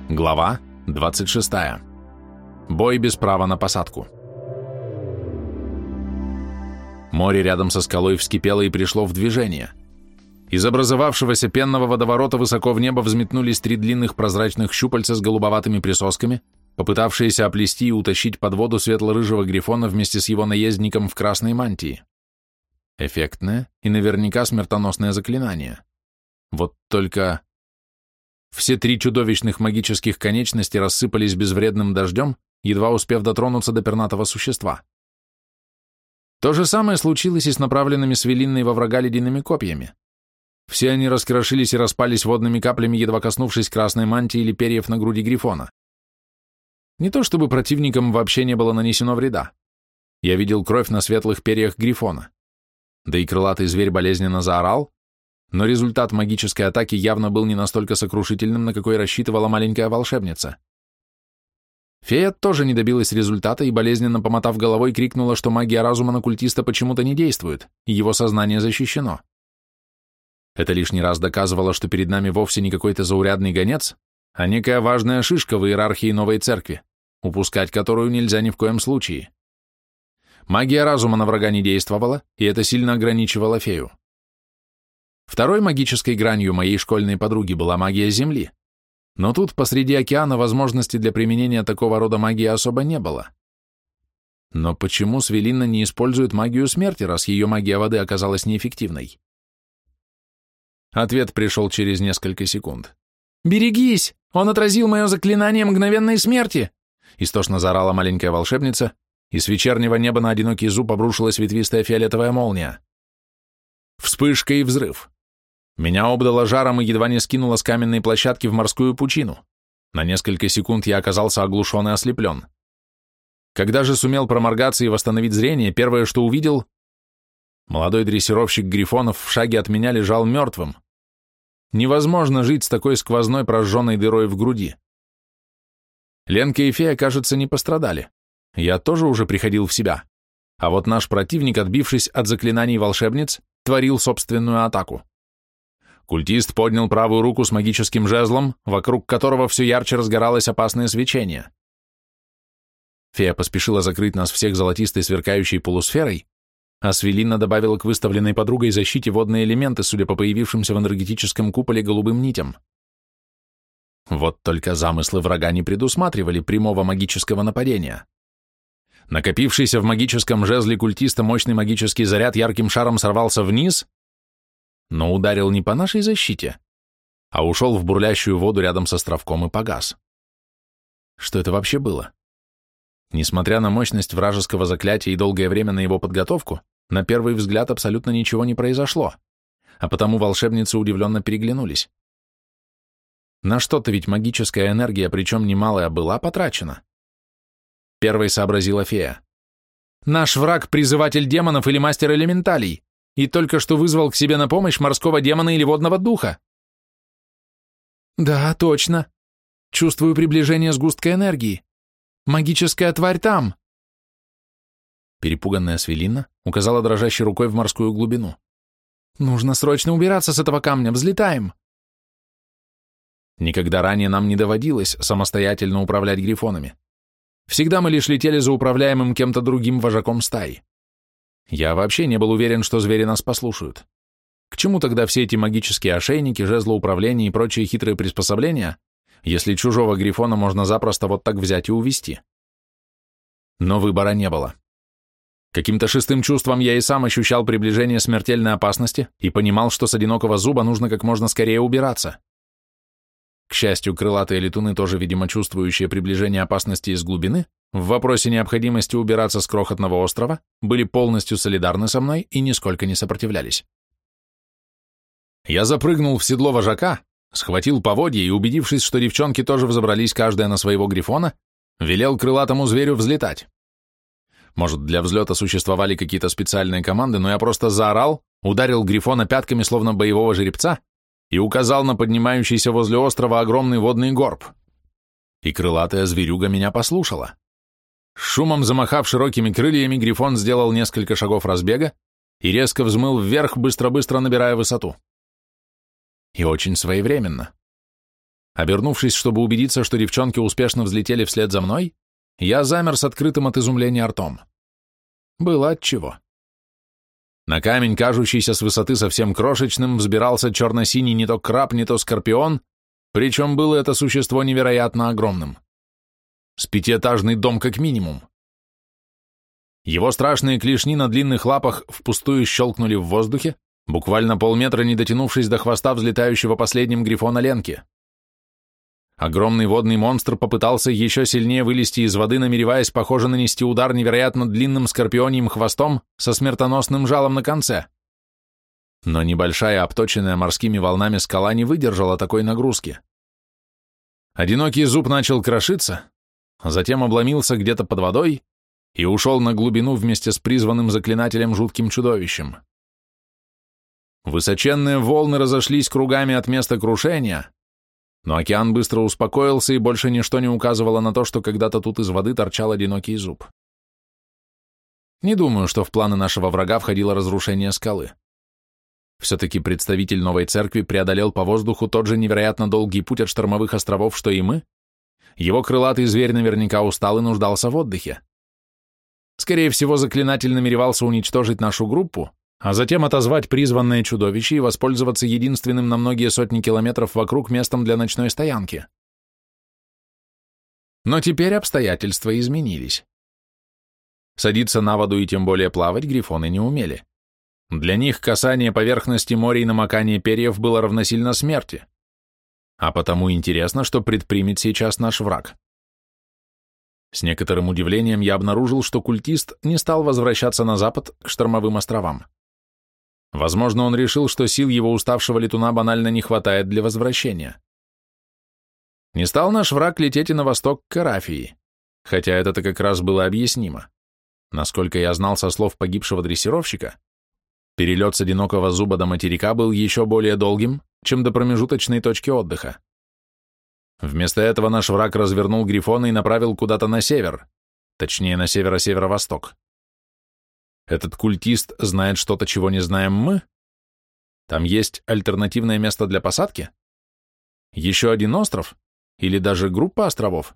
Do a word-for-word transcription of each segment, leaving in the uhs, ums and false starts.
Глава двадцать шестая. Бой без права на посадку. Море рядом со скалой вскипело и пришло в движение. Из образовавшегося пенного водоворота высоко в небо взметнулись три длинных прозрачных щупальца с голубоватыми присосками, попытавшиеся оплести и утащить под воду светло-рыжего грифона вместе с его наездником в красной мантии. Эффектное и наверняка смертоносное заклинание. Вот только... Все три чудовищных магических конечности рассыпались безвредным дождем, едва успев дотронуться до пернатого существа. То же самое случилось и с направленными свелинной во врага ледяными копьями. Все они раскрошились и распались водными каплями, едва коснувшись красной мантии или перьев на груди грифона. Не то чтобы противникам вообще не было нанесено вреда. Я видел кровь на светлых перьях грифона. Да и крылатый зверь болезненно заорал, но результат магической атаки явно был не настолько сокрушительным, на какой рассчитывала маленькая волшебница. Фея тоже не добилась результата и, болезненно помотав головой, крикнула, что магия разума на культиста почему-то не действует, и его сознание защищено. Это лишний раз доказывало, что перед нами вовсе не какой-то заурядный гонец, а некая важная шишка в иерархии новой церкви, упускать которую нельзя ни в коем случае. Магия разума на врага не действовала, и это сильно ограничивало фею. Второй магической гранью моей школьной подруги была магия Земли, но тут посреди океана возможности для применения такого рода магии особо не было. Но почему Свелинна не использует магию смерти, раз ее магия воды оказалась неэффективной? Ответ пришел через несколько секунд. «Берегись! Он отразил мое заклинание мгновенной смерти!» Истошно заорала маленькая волшебница, и с вечернего неба на одинокий зуб обрушилась ветвистая фиолетовая молния. Вспышка и взрыв. Меня обдало жаром и едва не скинуло с каменной площадки в морскую пучину. На несколько секунд я оказался оглушен и ослеплен. Когда же сумел проморгаться и восстановить зрение, первое, что увидел... Молодой дрессировщик грифонов в шаге от меня лежал мертвым. Невозможно жить с такой сквозной прожженной дырой в груди. Ленка и фея, кажется, не пострадали. Я тоже уже приходил в себя. А вот наш противник, отбившись от заклинаний волшебниц, творил собственную атаку. Культист поднял правую руку с магическим жезлом, вокруг которого все ярче разгоралось опасное свечение. Фея поспешила закрыть нас всех золотистой сверкающей полусферой, а Свелинна добавила к выставленной подругой защите водные элементы, судя по появившимся в энергетическом куполе голубым нитям. Вот только замыслы врага не предусматривали прямого магического нападения. Накопившийся в магическом жезле культиста мощный магический заряд ярким шаром сорвался вниз, но ударил не по нашей защите, а ушел в бурлящую воду рядом с островком и погас. Что это вообще было? Несмотря на мощность вражеского заклятия и долгое время на его подготовку, на первый взгляд абсолютно ничего не произошло, а потому волшебницы удивленно переглянулись. На что-то ведь магическая энергия, причем немалая, была потрачена. Первой сообразила фея. «Наш враг — призыватель демонов или мастер элементалей, и только что вызвал к себе на помощь морского демона или водного духа». «Да, точно. Чувствую приближение сгустка энергии. Магическая тварь там!» Перепуганная Свелинна указала дрожащей рукой в морскую глубину. «Нужно срочно убираться с этого камня, взлетаем!» Никогда ранее нам не доводилось самостоятельно управлять грифонами. Всегда мы лишь летели за управляемым кем-то другим вожаком стаи. Я вообще не был уверен, что звери нас послушают. К чему тогда все эти магические ошейники, жезлоуправления и прочие хитрые приспособления, если чужого грифона можно запросто вот так взять и увести? Но выбора не было. Каким-то шестым чувством я и сам ощущал приближение смертельной опасности и понимал, что с одинокого зуба нужно как можно скорее убираться. К счастью, крылатые летуны, тоже, видимо, чувствующие приближение опасности из глубины, в вопросе необходимости убираться с крохотного острова, были полностью солидарны со мной и нисколько не сопротивлялись. Я запрыгнул в седло вожака, схватил поводья и, убедившись, что девчонки тоже взобрались каждая на своего грифона, велел крылатому зверю взлетать. Может, для взлета существовали какие-то специальные команды, но я просто заорал, ударил грифона пятками, словно боевого жеребца, и указал на поднимающийся возле острова огромный водный горб. И крылатая зверюга меня послушала. Шумом замахав широкими крыльями, грифон сделал несколько шагов разбега и резко взмыл вверх, быстро-быстро набирая высоту. И очень своевременно. Обернувшись, чтобы убедиться, что девчонки успешно взлетели вслед за мной, я замер с открытым от изумления ртом. Было отчего. На камень, кажущийся с высоты совсем крошечным, взбирался черно-синий не то краб, не то скорпион, причем было это существо невероятно огромным. С пятиэтажный дом как минимум. Его страшные клешни на длинных лапах впустую щелкнули в воздухе, буквально полметра не дотянувшись до хвоста взлетающего последним грифона Ленки. Огромный водный монстр попытался еще сильнее вылезти из воды, намереваясь, похоже, нанести удар невероятно длинным скорпионьим хвостом со смертоносным жалом на конце. Но небольшая, обточенная морскими волнами скала не выдержала такой нагрузки. Одинокий зуб начал крошиться, а затем обломился где-то под водой и ушел на глубину вместе с призванным заклинателем жутким чудовищем. Высоченные волны разошлись кругами от места крушения, но океан быстро успокоился, и больше ничто не указывало на то, что когда-то тут из воды торчал одинокий зуб. Не думаю, что в планы нашего врага входило разрушение скалы. Все-таки представитель новой церкви преодолел по воздуху тот же невероятно долгий путь от штормовых островов, что и мы. Его крылатый зверь наверняка устал и нуждался в отдыхе. Скорее всего, заклинатель намеревался уничтожить нашу группу, а затем отозвать призванное чудовище и воспользоваться единственным на многие сотни километров вокруг местом для ночной стоянки. Но теперь обстоятельства изменились. Садиться на воду и тем более плавать грифоны не умели. Для них касание поверхности моря и намокание перьев было равносильно смерти. А потому интересно, что предпримет сейчас наш враг. С некоторым удивлением я обнаружил, что культист не стал возвращаться на запад к штормовым островам. Возможно, он решил, что сил его уставшего летуна банально не хватает для возвращения. Не стал наш враг лететь и на восток к Карафии, хотя это-то как раз было объяснимо. Насколько я знал со слов погибшего дрессировщика, перелет с одинокого зуба до материка был еще более долгим, чем до промежуточной точки отдыха. Вместо этого наш враг развернул грифона и направил куда-то на север, точнее на северо-северо-восток. Этот культист знает что-то, чего не знаем мы? Там есть альтернативное место для посадки? Еще один остров? Или даже группа островов?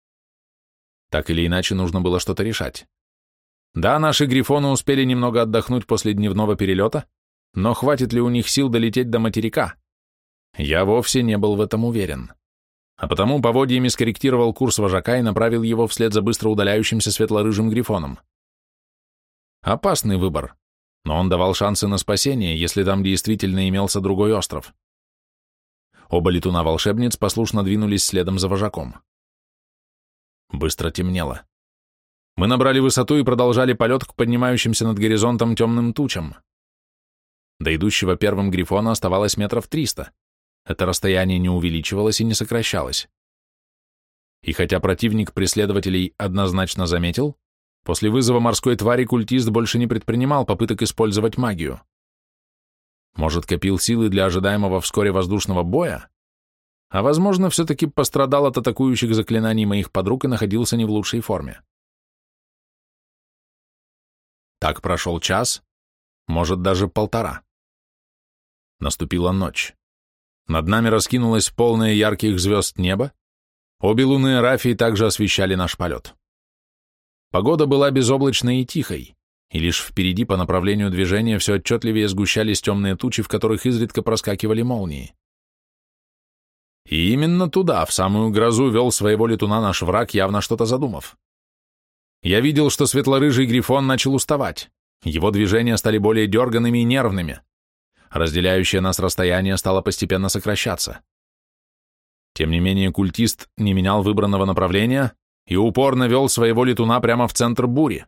Так или иначе, нужно было что-то решать. Да, наши грифоны успели немного отдохнуть после дневного перелета, но хватит ли у них сил долететь до материка? Я вовсе не был в этом уверен. А потому поводьями скорректировал курс вожака и направил его вслед за быстро удаляющимся светло-рыжим грифоном. Опасный выбор, но он давал шансы на спасение, если там действительно имелся другой остров. Оба летуна-волшебниц послушно двинулись следом за вожаком. Быстро темнело. Мы набрали высоту и продолжали полет к поднимающимся над горизонтом темным тучам. До идущего первым грифона оставалось метров триста. Это расстояние не увеличивалось и не сокращалось. И хотя противник преследователей однозначно заметил, после вызова морской твари культист больше не предпринимал попыток использовать магию. Может, копил силы для ожидаемого вскоре воздушного боя? А возможно, все-таки пострадал от атакующих заклинаний моих подруг и находился не в лучшей форме. Так прошел час, может, даже полтора. Наступила ночь. Над нами раскинулось полное ярких звезд небо, обе луны Арафии также освещали наш полет. Погода была безоблачной и тихой, и лишь впереди по направлению движения все отчетливее сгущались темные тучи, в которых изредка проскакивали молнии. И именно туда, в самую грозу, вел своего летуна наш враг, явно что-то задумав. Я видел, что светло-рыжий грифон начал уставать, его движения стали более дерганными и нервными, разделяющее нас расстояние стало постепенно сокращаться. Тем не менее, культист не менял выбранного направления и упорно вел своего летуна прямо в центр бури.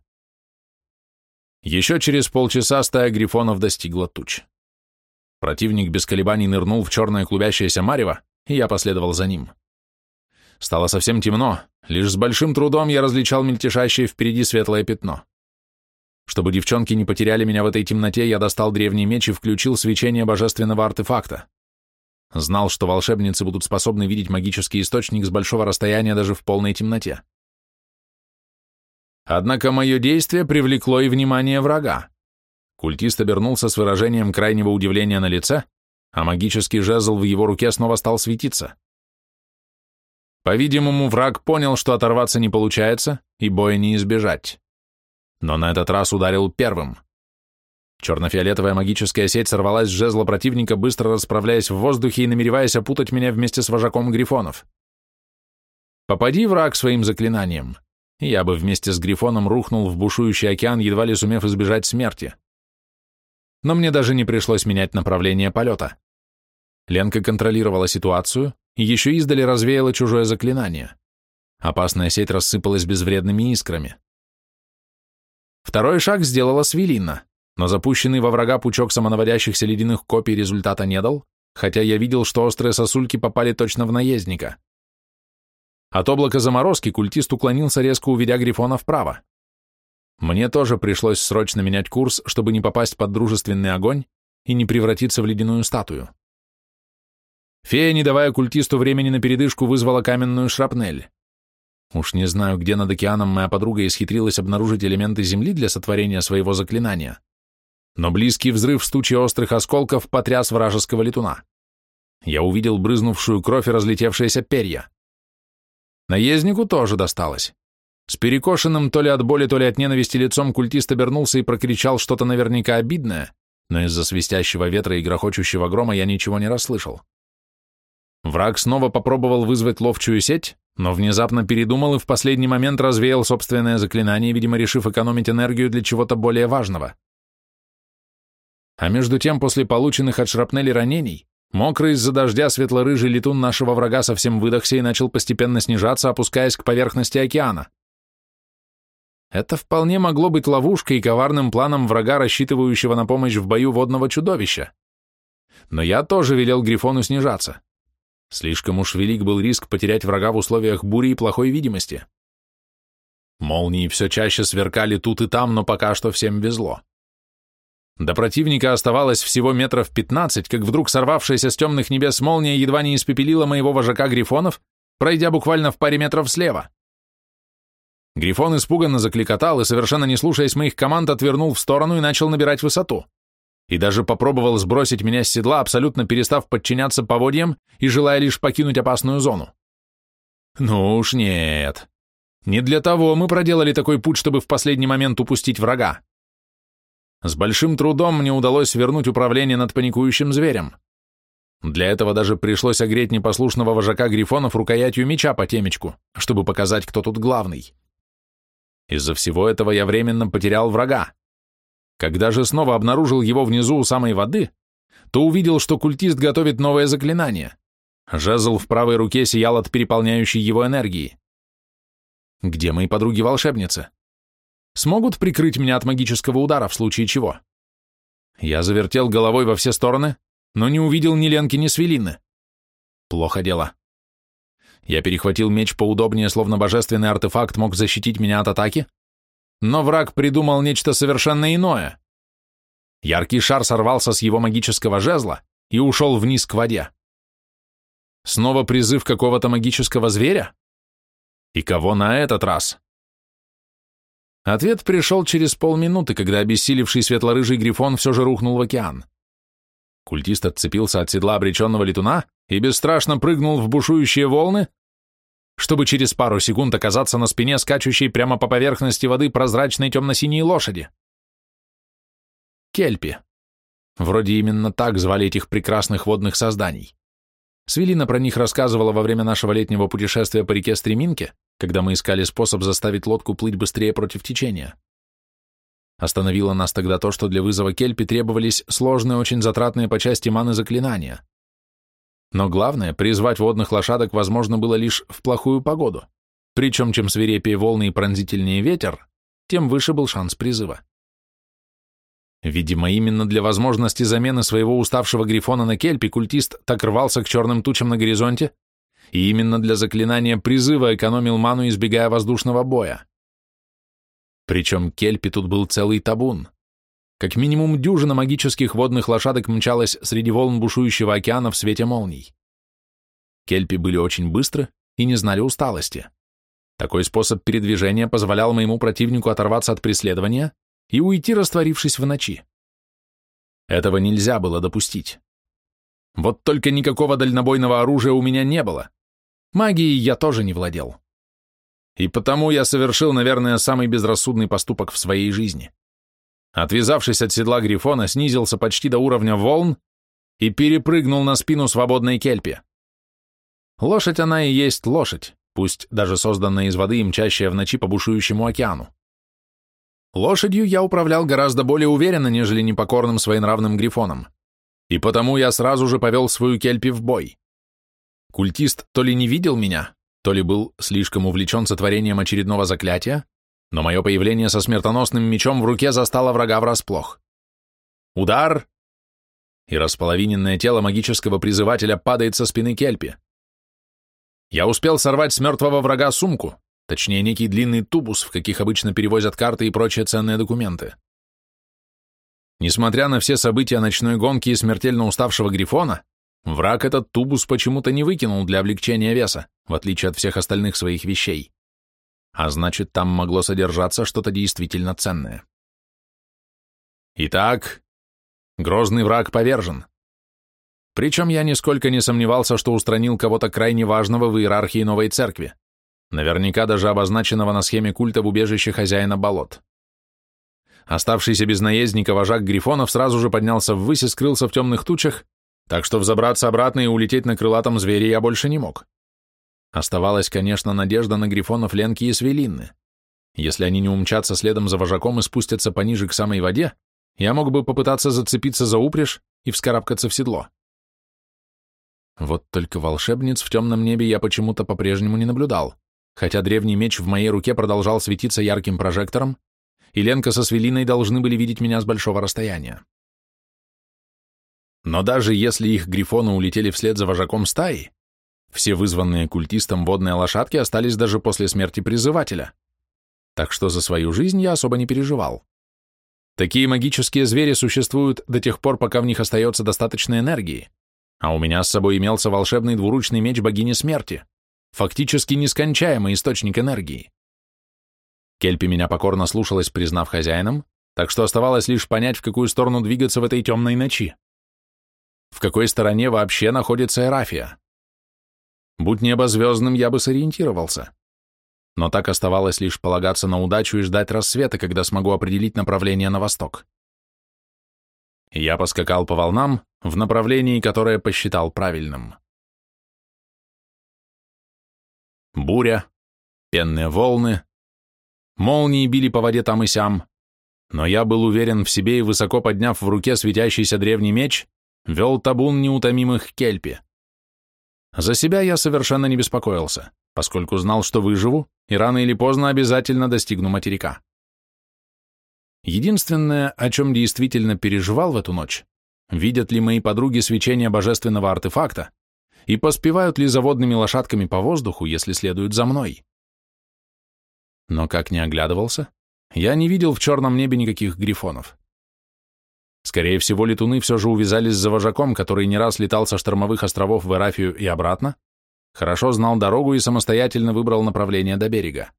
Еще через полчаса стая грифонов достигла туч. Противник без колебаний нырнул в черное клубящееся марево, и я последовал за ним. Стало совсем темно, лишь с большим трудом я различал мельтешащее впереди светлое пятно. Чтобы девчонки не потеряли меня в этой темноте, я достал древний меч и включил свечение божественного артефакта. Знал, что волшебницы будут способны видеть магический источник с большого расстояния даже в полной темноте. Однако мое действие привлекло и внимание врага. Культист обернулся с выражением крайнего удивления на лице, а магический жезл в его руке снова стал светиться. По-видимому, враг понял, что оторваться не получается, и боя не избежать. Но на этот раз ударил первым. Черно-фиолетовая магическая сеть сорвалась с жезла противника, быстро расправляясь в воздухе и намереваясь опутать меня вместе с вожаком грифонов. Попади враг своим заклинанием, и я бы вместе с грифоном рухнул в бушующий океан, едва ли сумев избежать смерти. Но мне даже не пришлось менять направление полета. Ленка контролировала ситуацию и еще издали развеяла чужое заклинание. Опасная сеть рассыпалась безвредными искрами. Второй шаг сделала Свелинна, но запущенный во врага пучок самонаводящихся ледяных копий результата не дал, хотя я видел, что острые сосульки попали точно в наездника. От облака заморозки культист уклонился, резко уведя грифона вправо. Мне тоже пришлось срочно менять курс, чтобы не попасть под дружественный огонь и не превратиться в ледяную статую. Фея, не давая культисту времени на передышку, вызвала каменную шрапнель. Уж не знаю, где над океаном моя подруга исхитрилась обнаружить элементы земли для сотворения своего заклинания, но близкий взрыв с тучей острых осколков потряс вражеского летуна. Я увидел брызнувшую кровь и разлетевшиеся перья. Наезднику тоже досталось. С перекошенным то ли от боли, то ли от ненависти лицом культист обернулся и прокричал что-то наверняка обидное, но из-за свистящего ветра и грохочущего грома я ничего не расслышал. Враг снова попробовал вызвать ловчую сеть, но внезапно передумал и в последний момент развеял собственное заклинание, видимо, решив экономить энергию для чего-то более важного. А между тем, после полученных от шрапнели ранений, мокрый из-за дождя светло-рыжий летун нашего врага совсем выдохся и начал постепенно снижаться, опускаясь к поверхности океана. Это вполне могло быть ловушкой и коварным планом врага, рассчитывающего на помощь в бою водного чудовища. Но я тоже велел Грифону снижаться. Слишком уж велик был риск потерять врага в условиях бури и плохой видимости. Молнии все чаще сверкали тут и там, но пока что всем везло. До противника оставалось всего метров пятнадцать, как вдруг сорвавшаяся с темных небес молния едва не испепелила моего вожака грифонов, пройдя буквально в паре метров слева. Грифон испуганно закликотал и, совершенно не слушаясь моих команд, отвернул в сторону и начал набирать высоту. И даже попробовал сбросить меня с седла, абсолютно перестав подчиняться поводьям и желая лишь покинуть опасную зону. Ну уж нет. Не для того мы проделали такой путь, чтобы в последний момент упустить врага. С большим трудом мне удалось вернуть управление над паникующим зверем. Для этого даже пришлось огреть непослушного вожака грифонов рукоятью меча по темечку, чтобы показать, кто тут главный. Из-за всего этого я временно потерял врага. Когда же снова обнаружил его внизу у самой воды, то увидел, что культист готовит новое заклинание. Жезл в правой руке сиял от переполняющей его энергии. Где мои подруги-волшебницы? Смогут прикрыть меня от магического удара в случае чего? Я завертел головой во все стороны, но не увидел ни Ленки, ни Свелинны. Плохо дело. Я перехватил меч поудобнее, словно божественный артефакт мог защитить меня от атаки, но враг придумал нечто совершенно иное. Яркий шар сорвался с его магического жезла и ушел вниз к воде. Снова призыв какого-то магического зверя? И кого на этот раз? Ответ пришел через полминуты, когда обессилевший светло-рыжий грифон все же рухнул в океан. Культист отцепился от седла обреченного летуна и бесстрашно прыгнул в бушующие волны, чтобы через пару секунд оказаться на спине скачущей прямо по поверхности воды прозрачной темно-синей лошади. Кельпи. Вроде именно так звали этих прекрасных водных созданий. Свелина про них рассказывала во время нашего летнего путешествия по реке Стреминке, когда мы искали способ заставить лодку плыть быстрее против течения. Остановило нас тогда то, что для вызова Кельпи требовались сложные, очень затратные по части маны заклинания. Но главное, призвать водных лошадок возможно было лишь в плохую погоду, причем чем свирепее волны и пронзительнее ветер, тем выше был шанс призыва. Видимо, именно для возможности замены своего уставшего грифона на Кельпи культист так рвался к черным тучам на горизонте, и именно для заклинания призыва экономил ману, избегая воздушного боя. Причем Кельпи тут был целый табун. Как минимум дюжина магических водных лошадок мчалась среди волн бушующего океана в свете молний. Кельпи были очень быстры и не знали усталости. Такой способ передвижения позволял моему противнику оторваться от преследования и уйти, растворившись в ночи. Этого нельзя было допустить. Вот только никакого дальнобойного оружия у меня не было. Магией я тоже не владел. И потому я совершил, наверное, самый безрассудный поступок в своей жизни. Отвязавшись от седла грифона, снизился почти до уровня волн и перепрыгнул на спину свободной кельпи. Лошадь она и есть лошадь, пусть даже созданная из воды и мчащая в ночи по бушующему океану. Лошадью я управлял гораздо более уверенно, нежели непокорным своенравным грифоном, и потому я сразу же повел свою кельпи в бой. Культист то ли не видел меня, то ли был слишком увлечен сотворением очередного заклятия, но мое появление со смертоносным мечом в руке застало врага врасплох. Удар! И располовиненное тело магического призывателя падает со спины кельпи. Я успел сорвать с мертвого врага сумку, точнее некий длинный тубус, в каких обычно перевозят карты и прочие ценные документы. Несмотря на все события ночной гонки и смертельно уставшего грифона, враг этот тубус почему-то не выкинул для облегчения веса, в отличие от всех остальных своих вещей. А значит, там могло содержаться что-то действительно ценное. Итак, грозный враг повержен. Причем я нисколько не сомневался, что устранил кого-то крайне важного в иерархии новой церкви, наверняка даже обозначенного на схеме культа в убежище хозяина болот. Оставшийся без наездника вожак грифонов сразу же поднялся ввысь и скрылся в темных тучах, так что взобраться обратно и улететь на крылатом звере я больше не мог. Оставалась, конечно, надежда на грифонов Ленки и Свелинны. Если они не умчатся следом за вожаком и спустятся пониже к самой воде, я мог бы попытаться зацепиться за упряжь и вскарабкаться в седло. Вот только волшебниц в темном небе я почему-то по-прежнему не наблюдал, хотя древний меч в моей руке продолжал светиться ярким прожектором, и Ленка со Свелиной должны были видеть меня с большого расстояния. Но даже если их грифоны улетели вслед за вожаком стаи, все вызванные культистом водные лошадки остались даже после смерти призывателя, так что за свою жизнь я особо не переживал. Такие магические звери существуют до тех пор, пока в них остается достаточно энергии, а у меня с собой имелся волшебный двуручный меч богини смерти, фактически нескончаемый источник энергии. Кельпи меня покорно слушалась, признав хозяином, так что оставалось лишь понять, в какую сторону двигаться в этой темной ночи. В какой стороне вообще находится Эрафия? Будь небо звездным, я бы сориентировался. Но так оставалось лишь полагаться на удачу и ждать рассвета, когда смогу определить направление на восток. Я поскакал по волнам в направлении, которое посчитал правильным. Буря, пенные волны, молнии били по воде там и сям, но я был уверен в себе и, высоко подняв в руке светящийся древний меч, вел табун неутомимых кельпи. За себя я совершенно не беспокоился, поскольку знал, что выживу и рано или поздно обязательно достигну материка. Единственное, о чем действительно переживал в эту ночь, видят ли мои подруги свечение божественного артефакта и поспевают ли за водными лошадками по воздуху, если следуют за мной. Но как ни оглядывался, я не видел в черном небе никаких грифонов. Скорее всего, летуны все же увязались за вожаком, который не раз летал со штормовых островов в Эрафию и обратно, хорошо знал дорогу и самостоятельно выбрал направление до берега.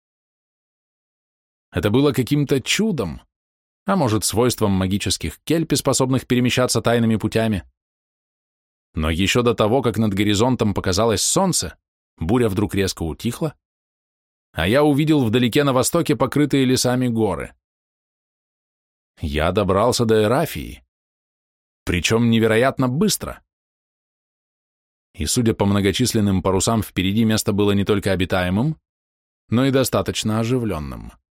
Это было каким-то чудом, а может, свойством магических кельпи, способных перемещаться тайными путями. Но еще до того, как над горизонтом показалось солнце, буря вдруг резко утихла, а я увидел вдалеке на востоке покрытые лесами горы. Я добрался до Эрафии, причем невероятно быстро. И, судя по многочисленным парусам впереди, место было не только обитаемым, но и достаточно оживленным.